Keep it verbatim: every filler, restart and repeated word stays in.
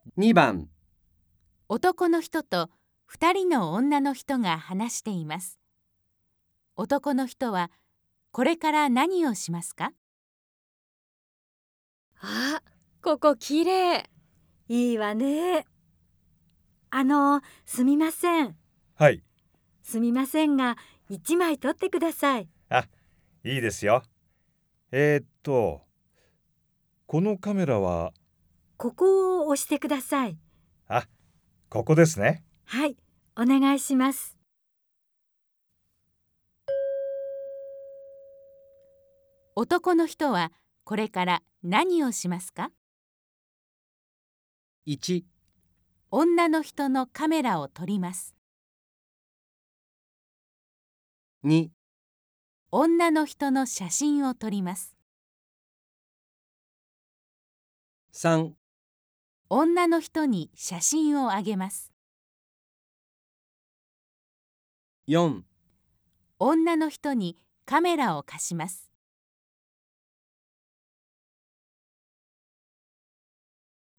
にばん、 男の人と二人の女の人が話しています。男の人はこれから何をしますか？ あ、ここきれい。いいわね。あの、すみません。 はい。 すみませんが、一枚撮ってください。 あ、いいですよ。えー、っと、このカメラは、 ここを押してください。 あ、ここですね。 はい、お願いします。 男の人はこれから何をしますか？ いち、 女の人のカメラを撮ります。 に、 女の人の写真を撮ります。 さん、 女の人に写真をあげます。 よん、 女の人にカメラを貸します。